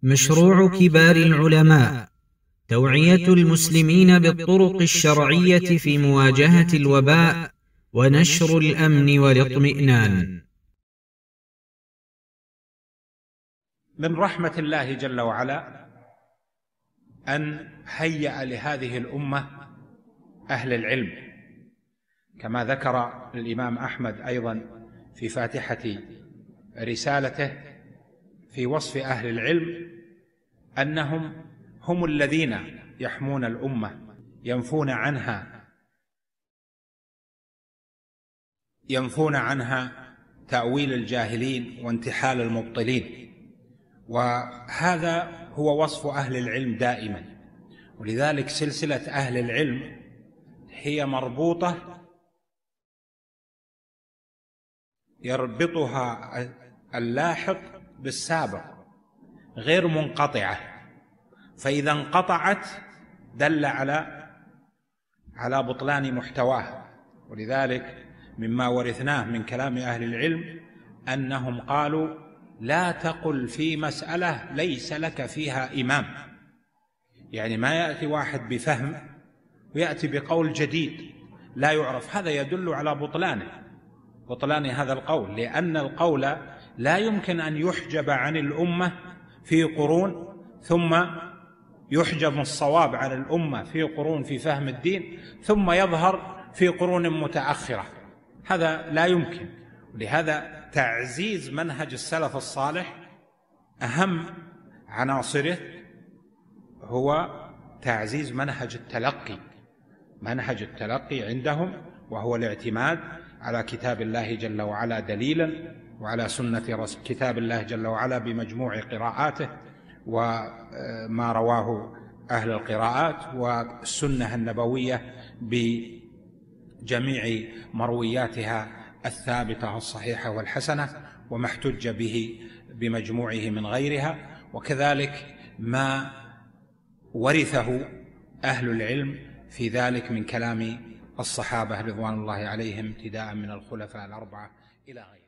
مشروع كبار العلماء توعية المسلمين بالطرق الشرعية في مواجهة الوباء ونشر الأمن والاطمئنان. من رحمة الله جل وعلا أن هيأ لهذه الأمة أهل العلم، كما ذكر الإمام أحمد أيضا في فاتحة رسالته في وصف أهل العلم أنهم هم الذين يحمون الأمة، ينفون عنها تأويل الجاهلين وانتحال المبطلين، وهذا هو وصف أهل العلم دائما. ولذلك سلسلة أهل العلم هي مربوطة، يربطها اللاحق بالسابق، غير منقطعة، فإذا انقطعت دل على بطلان محتواها. ولذلك مما ورثناه من كلام أهل العلم أنهم قالوا: لا تقل في مسألة ليس لك فيها إمام. يعني ما يأتي واحد بفهم ويأتي بقول جديد لا يعرف، هذا يدل على بطلان هذا القول، لأن القول لا يمكن أن يحجب عن الأمة في قرون ثم يحجب الصواب عن الأمة في قرون في فهم الدين ثم يظهر في قرون متأخرة، هذا لا يمكن. لهذا تعزيز منهج السلف الصالح أهم عناصره هو تعزيز منهج التلقي عندهم، وهو الاعتماد على كتاب الله جل وعلا دليلا، وعلى سنة كتاب الله جل وعلا بمجموع قراءاته وما رواه أهل القراءات، والسنة النبوية بجميع مروياتها الثابتة الصحيحة والحسنة، وما احتج به بمجموعه من غيرها، وكذلك ما ورثه أهل العلم في ذلك من كلام الصحابة رضوان الله عليهم ابتداء من الخلفاء الأربعة إلى غيرهم.